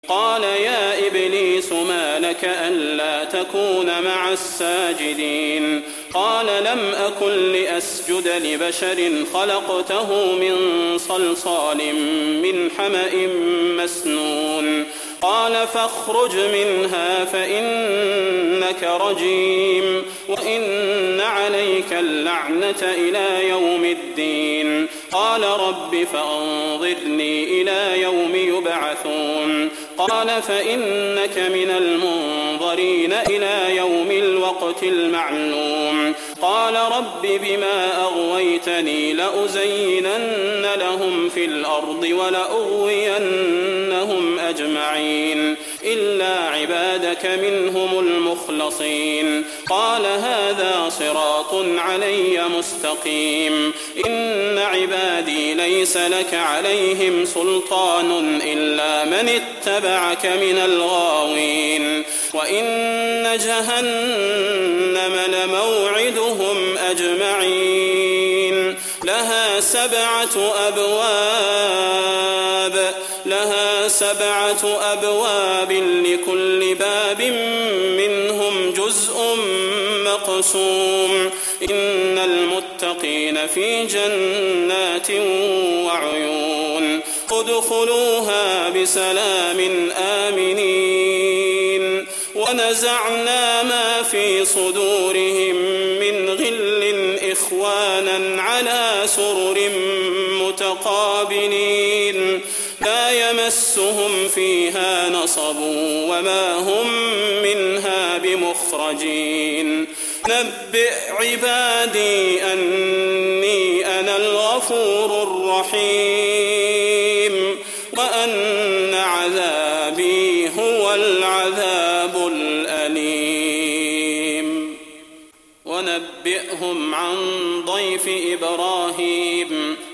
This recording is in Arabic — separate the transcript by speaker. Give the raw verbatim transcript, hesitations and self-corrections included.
Speaker 1: قال يا إبليس ما لك ألا تكون مع الساجدين قال لم أكن لأسجد لبشر خلقته من صلصال من حمأ مسنون قال فاخرج منها فإنك رجيم وإن عليك اللعنة إلى يوم الدين قال رب فأنظرني إلى يوم يبعثون قال فإنك من المنظرين إلى يوم الوقت المعلوم قال رب بما أغويتني لأزينن لهم في الأرض ولأغوينهم أجمعين إلا عبادك منهم المخلصين قال هذا صراط علي مستقيم إن عبادي ليس لك عليهم سلطان إلا من اتبعك من الغاوين وإن جهنم لموعدهم أجمعين لها سبعة أبواب لها سبعة أبواب لكل باب منهم جزء مقسوم إن المتقين في جنات وعيون ادخلوها بسلام آمنين ونزعنا ما في صدورهم من غل إخوانا على سرر متقابلين لا يمسهم فيها نصب وما هم منها بمخرجين نبئ عبادي أني أنا الغفور الرحيم وأن عذابي هو العذاب الأليم ونبئهم عن ضيف إبراهيم